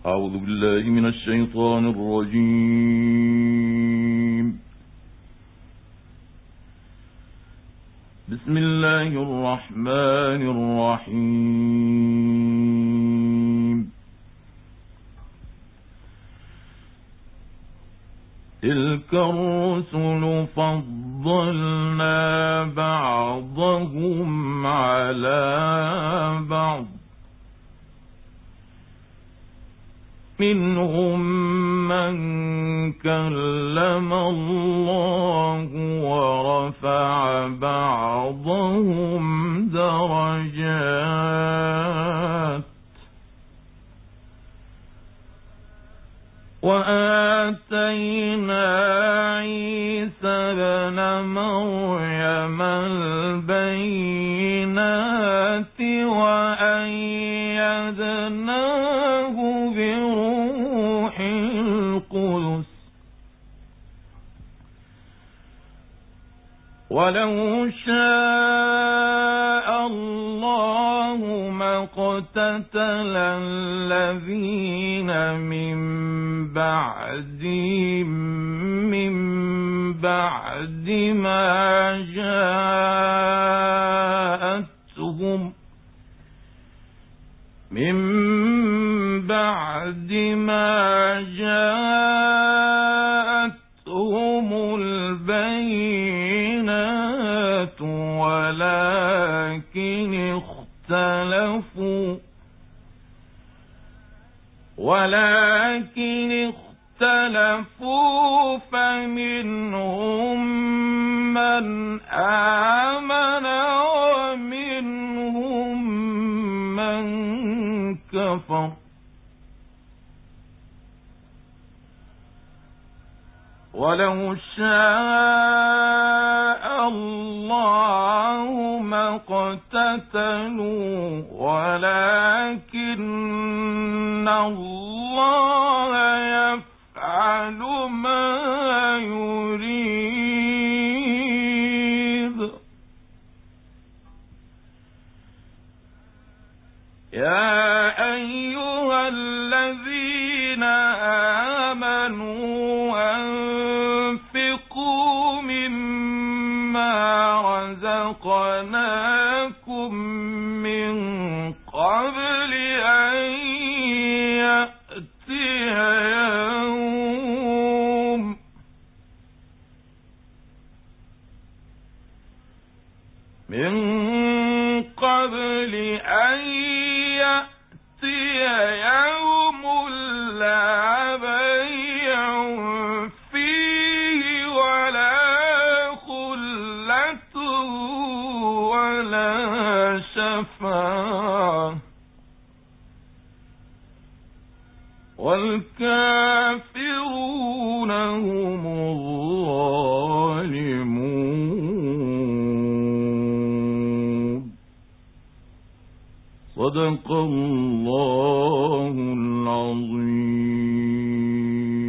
أعوذ بالله من الشيطان الرجيم. بسم الله الرحمن الرحيم. تلك الرسل فضلنا بعضهم على بعض، منهم من كلم الله ورفع بعضهم درجات، وآتينا عيسى ابن مريم البينات وأيدناه بروح القدس، ولو شاء الله ما اقتتل الذين من بعد ما جاءتهم البينات، ولكن اختلفوا فمنهم من آمن ومنهم من كفر، ولو شاء الله ما اقتتلوا ولكن الله يفعل ما يريد. يا أيها الذين آمنوا أنفقوا مما رزقناكم من قبل أن يأتي يوم لا بيع فيه ولا خلة ولا شفاعة، والكافرون هم الظالمون. صدق الله العظيم.